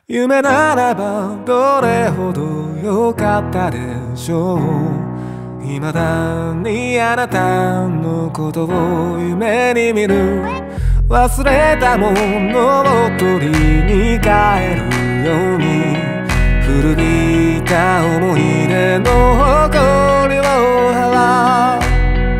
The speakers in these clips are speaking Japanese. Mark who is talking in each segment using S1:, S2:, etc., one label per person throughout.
S1: 夢ならばどれほど良かったでしょう。未だにあなたのことを夢に見る。忘れたものを取りに帰るように、古びた思い出の誇りを払う。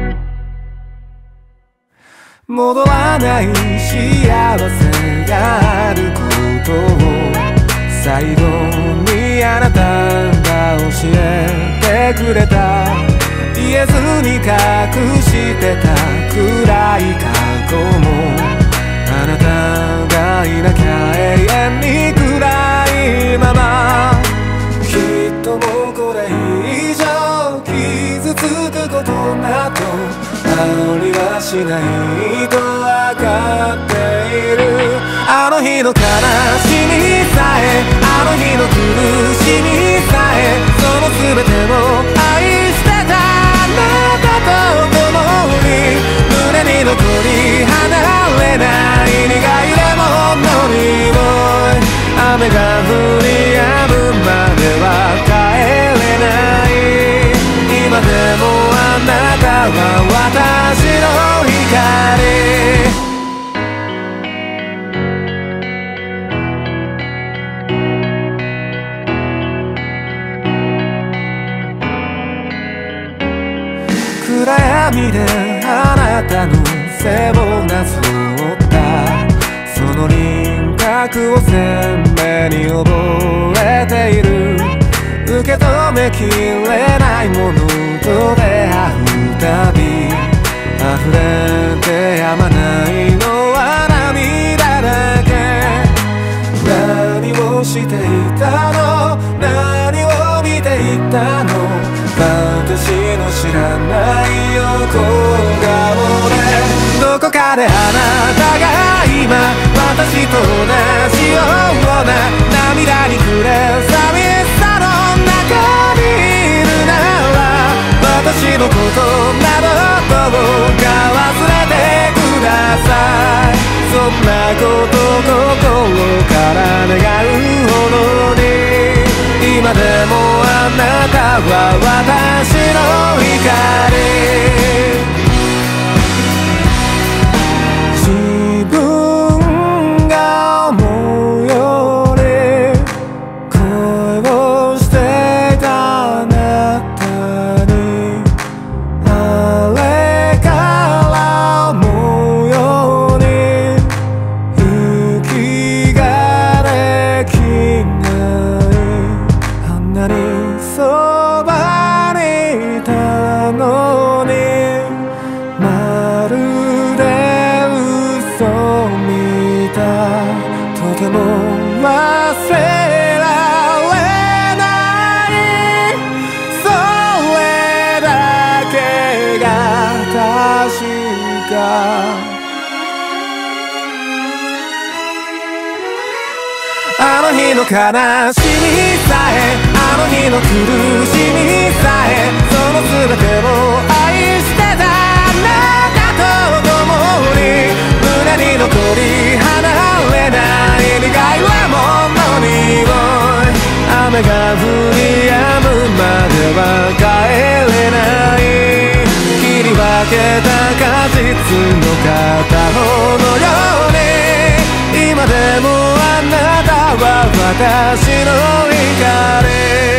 S1: 戻らない幸せがあることを最後にあなたが教えてくれた。言えずに隠してた暗い過去も、あなたがいなきゃ永遠に暗いまま。きっともうこれ以上傷つくことなどありはしないとわかっている。あの日の悲しみさえ、あの日の苦しみさえ、その全てを愛してたあなたと共に、胸に残り離れない苦いレモンの匂い。雨が降り止むまでは帰れない。今でもあなたは私の光。暗闇であなたの背をなぞったその輪郭を鮮明に覚えている。受け止めきれないものと出会うたび、溢れてやまないのは涙だけ。何をしていたの、何を見ていたの、私の知らない横顔で。どこかであなたが今私と同じような涙に暮れ寂しさの中にいるなら、私のことなどどうか忘れてください。そんなこと心から願うほどに、今でもあなたは私の光。自分が思うより恋をしていたあなたに、あれから思うように息ができない。あんなにそばにいたのに、まるで嘘みたい。とても忘れられない、それだけが確か。あの日の悲しみさえ、あの日の苦しみさえ、その全てを愛してたあなたと共に、胸に残り離れない苦いレモンの匂い。雨が降り止むまでは帰れない。切り分けた果実の片方のように、今でもあなたは私の光。